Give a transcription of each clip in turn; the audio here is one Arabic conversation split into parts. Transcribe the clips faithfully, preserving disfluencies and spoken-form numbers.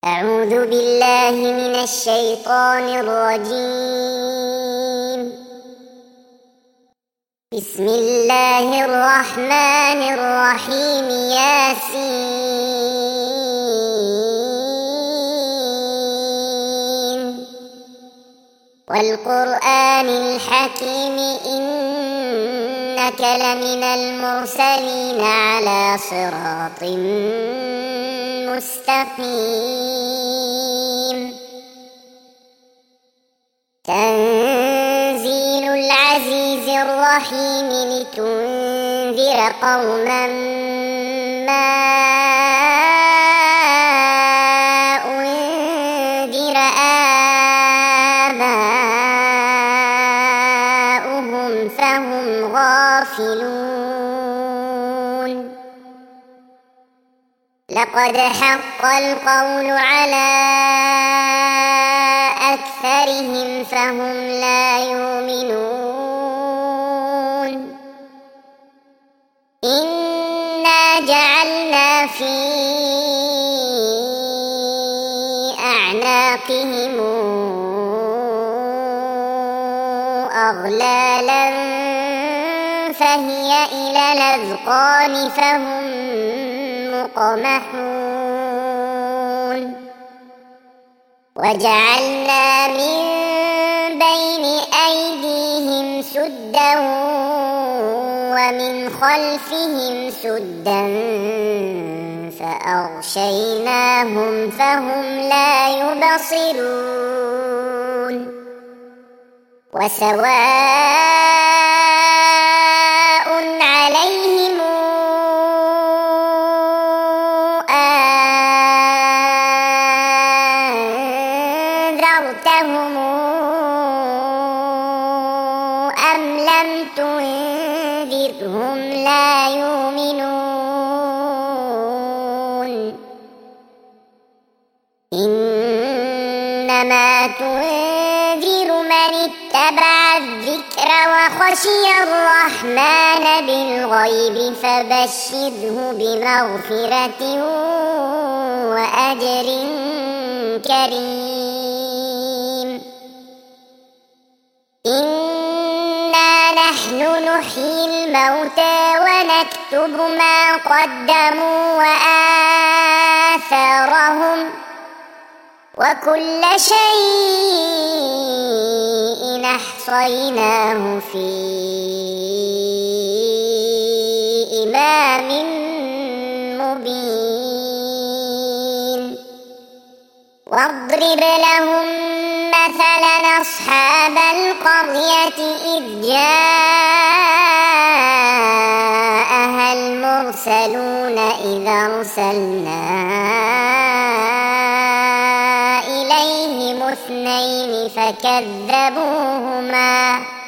أعوذ بالله من الشيطان الرجيم. بسم الله الرحمن الرحيم. ياسين والقرآن الحكيم إنك لمن المرسلين على صراط مستقيم. تنزيل العزيز الرحيم لتنذر قوما ما أنذر آباؤهم فهم غافلون. لقد حق القول على أكثرهم فهم لا يؤمنون. إنا جعلنا في أعناقهم أغلالا فهي إلى الأذقان فهم مقمحون. وجعلنا من بين أيديهم سدا ومن خلفهم سدا فأغشيناهم فهم لا يبصرون. وسواء عليهم أنذرتهم أم لم تنذرهم لا يؤمنون. إنما تنذر من اتبع الذكر وخشي الرحمن بالغيب فبشره بمغفرة وأجر كريم. إنا نحن نحيي الموتى ونكتب ما قدموا وآثارهم وكل شيء أحصيناه في إمام مبين. واضرب لهم مثلا أصحاب القرية إذ جاءها المرسلون إذ أرسلنا إليهم اثنين فكذبوهما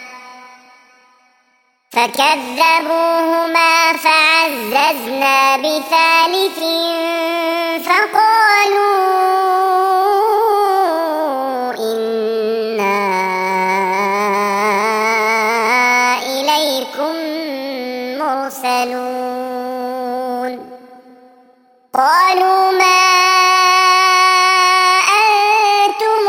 فكذبوهما فعززنا بثالث فقالوا إنا إليكم مرسلون. قالوا ما أنتم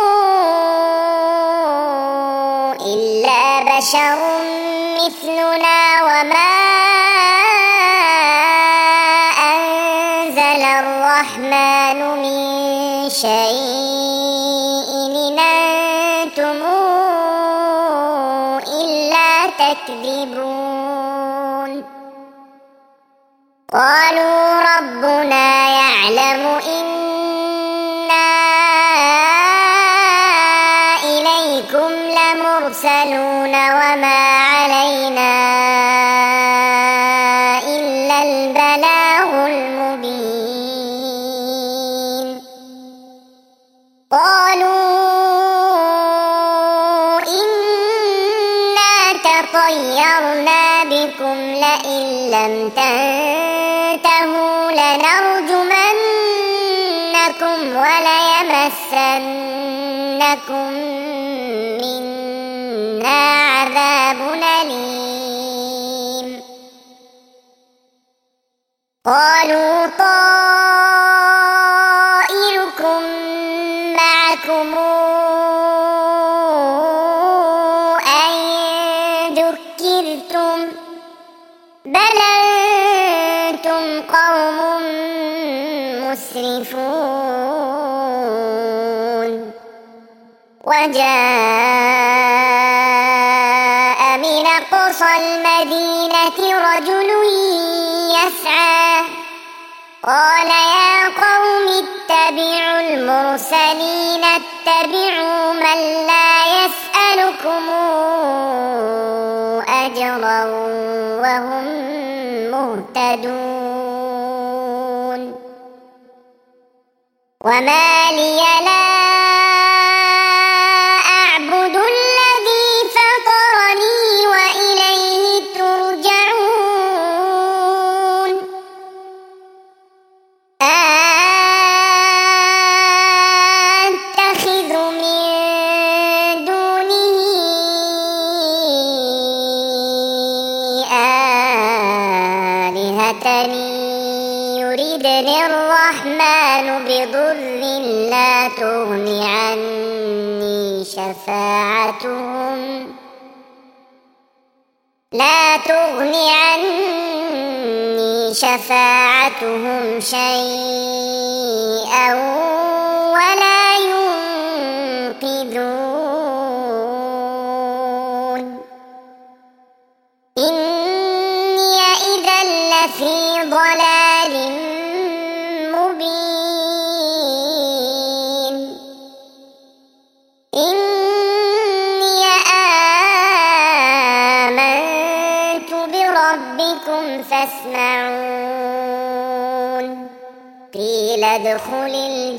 إلا بشر مثلنا وما أنزل الرحمن من شيء إن أنتم إلا تكذبون. قالوا ربنا يعلم إنا إليكم لمرسلون وما علينا إلا البلاغ المبين. قالوا إنا تطيرنا بكم لئن لم تنتهوا لنرجمنكم وليمسنكم منا عذاب أليم. قالوا طائركم يزلفون وجاء من أقصى المدينة رجل يسعى قال يا قوم اتبعوا المرسلين اتبعوا من لا يسألكم أجرا وهم مهتدون وما لي لا أعبد الذي فطرني وإليه ترجعون أتخذ من دونه آلهة يردني الرحمن بضر لا تغن عني شفاعتهم لا تغن عني شفاعتهم شيئا ولا ينقذون إني إذا لفي ضلال مبين إني آمنت بربكم فاسمعون قيل ادخل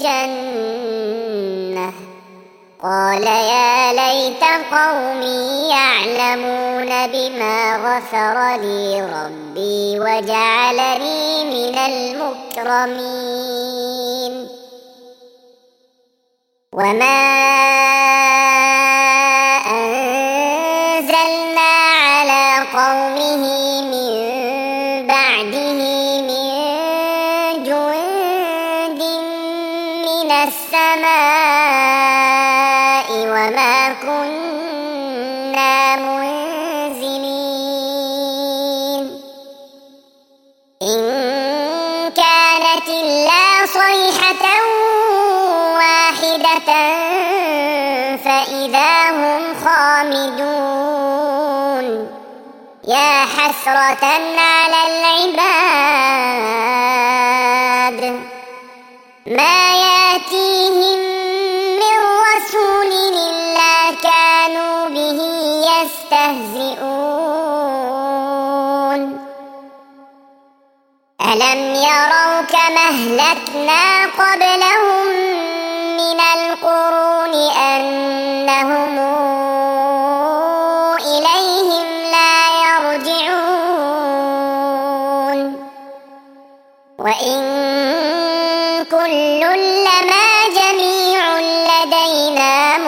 الجنة قال يا ليت قومي يعلمون بما غفر لي ربي وجعلني من المكرمين وما أنزلنا على قومه من بعده من جند من السماء وما كنا منزلين إن كانت إلا صيحة واحدة فإذا هم خامدون يا حسرة على العباد ما يأتيهم من رسول إلا كانوا به يستهزئون ألم يروا كما أهلكنا قبلهم من القرون أنهم إليهم لا يرجعون وإن كل لما جميع لدينا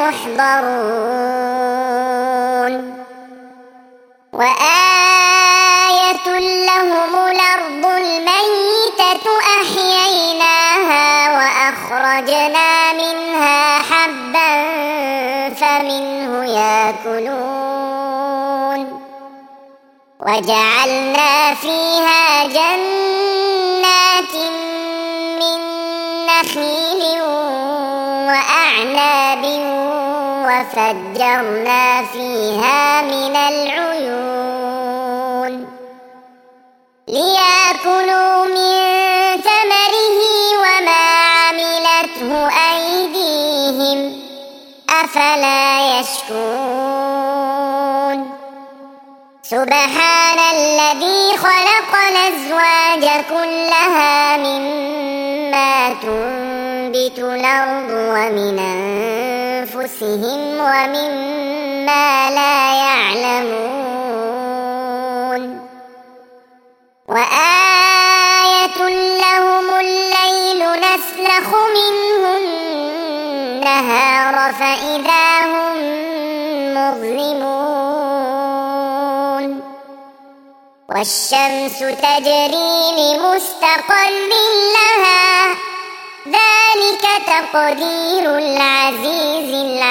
محضرون وآية لهم الأرض الميتة أحييناها وأخرجنا منها حبا فمنه يأكلون وجعلنا فيها جنات من نخيل وأعناب وفجرنا فيها من العيون ليأكلوا من ثمره وما عملته أيديهم أفلا يشكرون سبحان الذي خلق الأزواج كلها مما تنبت الأرض ومن أنفسهم ومما لا يعلمون وآية لهم الليل نسلخ منه النهار فإذا هم مظلمون والشمس تجري لمستقر لها ذلك تقدير العزيز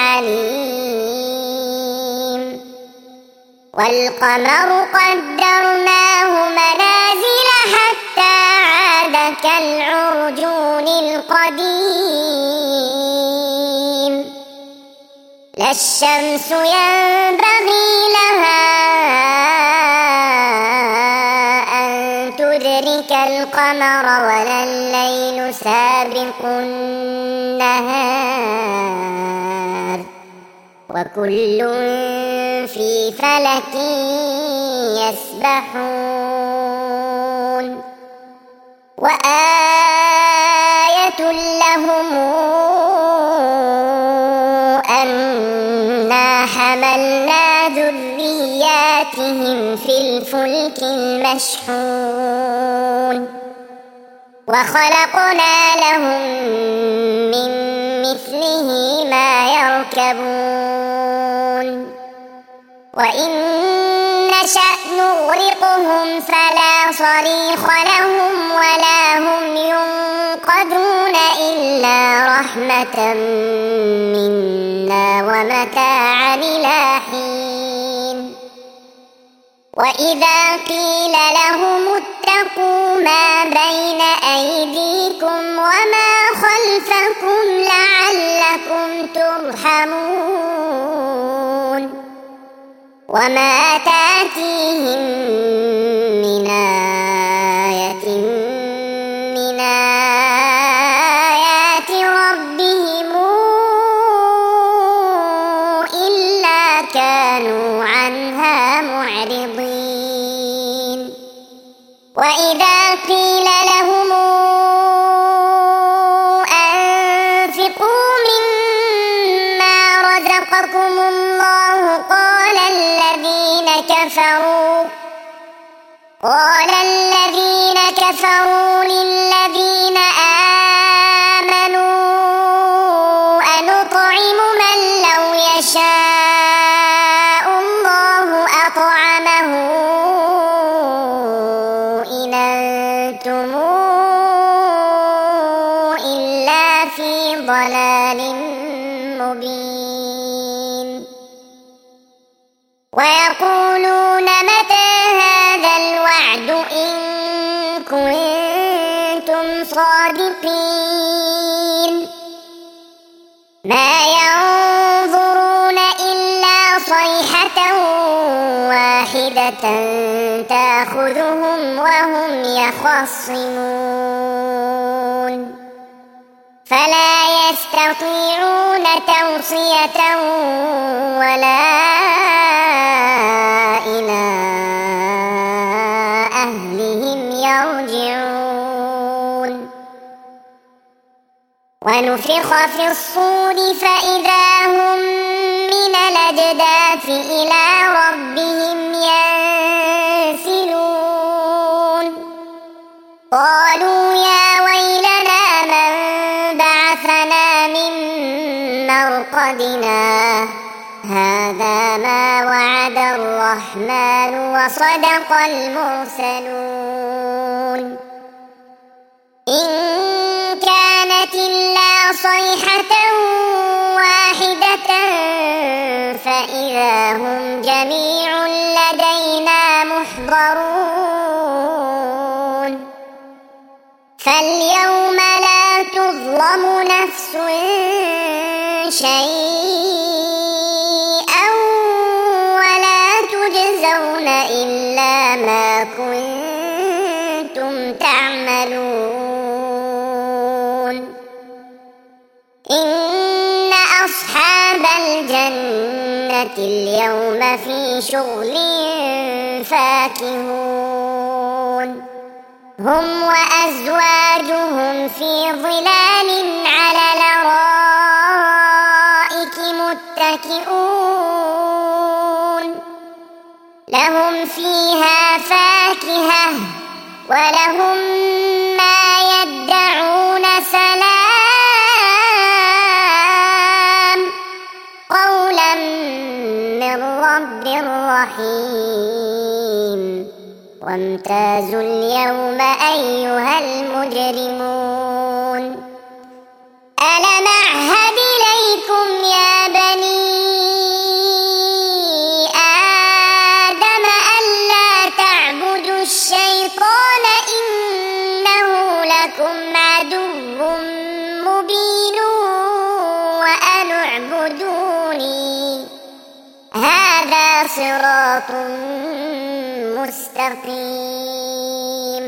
العليم والقمر قدرناه منازل حتى عاد كالعرجون القديم قديم لا الشمس ينبغي لها أن تدرك القمر ولا الليل سابق النهار وكل في فلك يسبحون وآية لهم أنا حملنا ذرياتهم في الفلك المشحون وخلقنا لهم من مثله ما يركبون وإن نشأ نغرقهم فلا صريخ لهم ولا هم ينقذون إلا رحمة منا ومتاعا إلى حين وإذا قيل لهم اتقوا ما بين أيديكم وما خلفكم لعلكم ترحمون وما تأتيهم من آية من آيات ربهم إلا كانوا عنها معرضين وإذا قيل لهم أنفقوا مما رزقكم الله قال الذين كفروا قال الذين كفروا للذين آمنوا أنطعم من لو يشاء الله أطعمه إن أنتم إلا في ضلال مبين ويقولون متى هذا الوعد إن كنتم صادقين ما ينظرون إلا صيحة واحدة تأخذهم وهم يخصمون فلا يستطيعون توصية ولا إلى أهلهم يرجعون ونفخ في الصور فإذا هم من الأجداث إلى ربهم ينسلون قالوا يا ويلنا من بعثنا من مرقدنا هذا ما وعد الرحمن وصدق المرسلون إن كانت إلا صيحة واحدة فإذا هم جميع لدينا محضرون فاليوم لا تظلم نفس شيئا ولا تجزون إلا ما كنتم تعملون إن أصحاب الجنة اليوم في شغل فاكهون هم وأزواجهم في ظلال على الأرائك متكئون لهم فيها فاكهة ولهم ما يدعون سلام قولا من رب رحيم وامتازوا اليوم أيها المجرمون ألم أعهد إليكم يا بني آدم ألا تعبدوا الشيطان إنه لكم عدو صراط مستقيم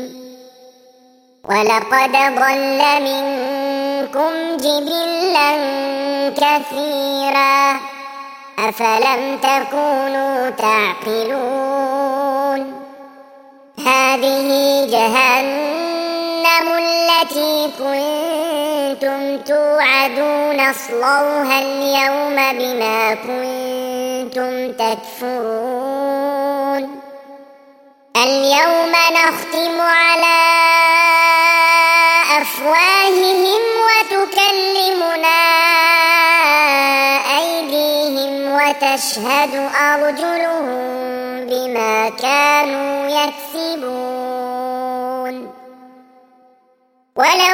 ولقد ضل منكم جبلا كثيرا أفلم تكونوا تعقلون هذه جهنم التي كنتم توعدون اصلوها اليوم بما كنتم تكفرون اليوم نختم على أفواههم وتكلمنا أيديهم وتشهد أرجلهم بما كانوا يكسبون ولو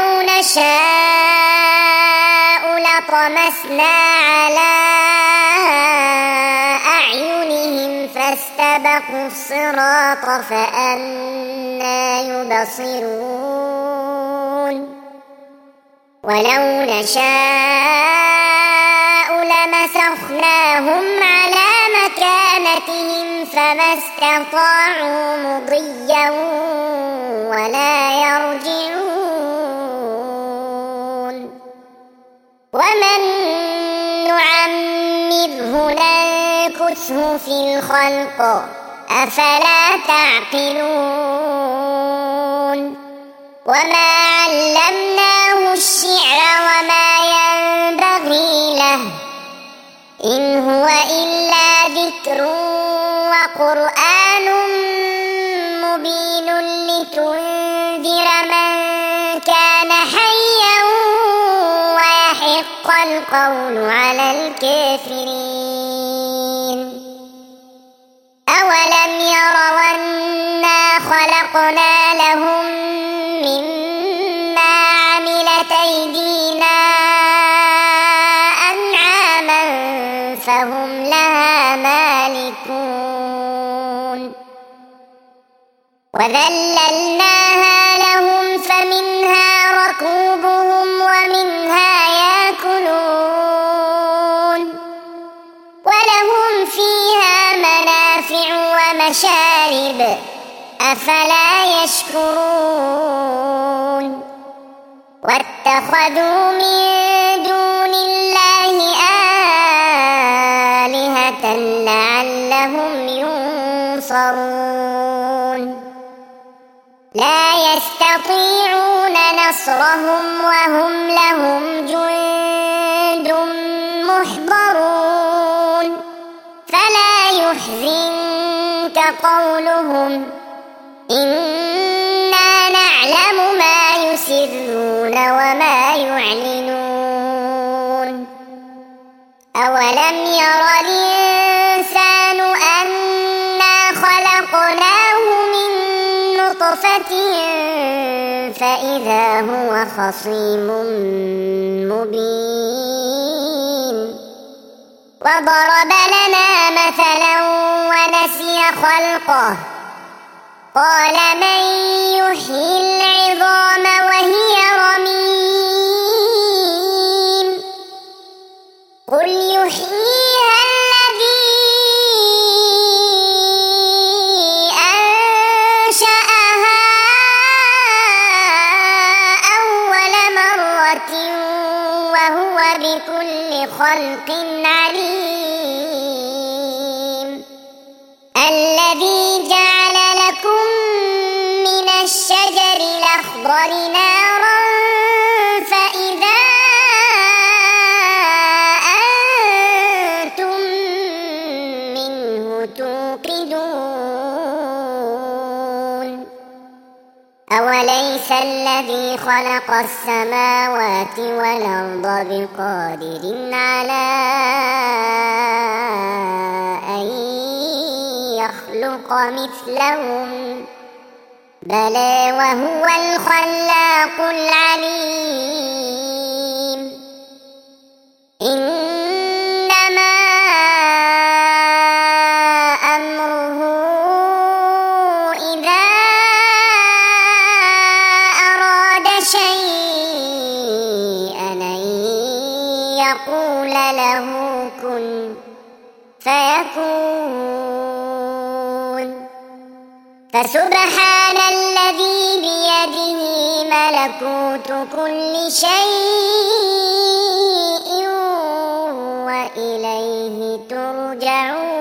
نشاء لطمسنا على أعينهم فاستبقوا الصراط فأنى يبصرون ولو نشاء لمسخناهم على مكانتهم فما استطاعوا مضيا ولا يرجعون ومن نعمره ننكسه في الخلق أفلا تعقلون وما علمناه الشعر وما ينبغي له إن هو إلا ذكر وقرآن مبين لتنذر من كان حيا ويحق القول على الكافرين أولم يروا أنا خلقنا لهم مما عملت أيدينا أنعاما فهم لها مالكون وذللناها لهم فمنها ركوبهم ومنها يأكلون ولهم فيها منافع ومشارب أفلا يشكرون واتخذوا من دون الله آلهة لعلهم ينصرون لا يستطيعون نصرهم وهم لهم جند محضرون فلا يحزنك قولهم إنا نعلم ما يسرون وما يعلنون أولم ير الإنسان أنا خلقناه من نطفة فإذا هو خصيم مبين وضرب لنا مثلا ونسي خلقه قال من يحيي العظام وهي رميم قل يحييها الذي أنشأها أول مرة وهو بكل خلق عليم الذي جعل لكم من الشجر الأخضر نارا فإذا أنتم منه توقدون أوليس الذي خلق السماوات والأرض بقادر على أن يخلق مثلهم بلى وهو الخلاق العليم إنما أمره إذا أراد شيئا أن يقول له كن فيكون فسبحان الذي بيده ملكوت كل شيء وإليه ترجعون.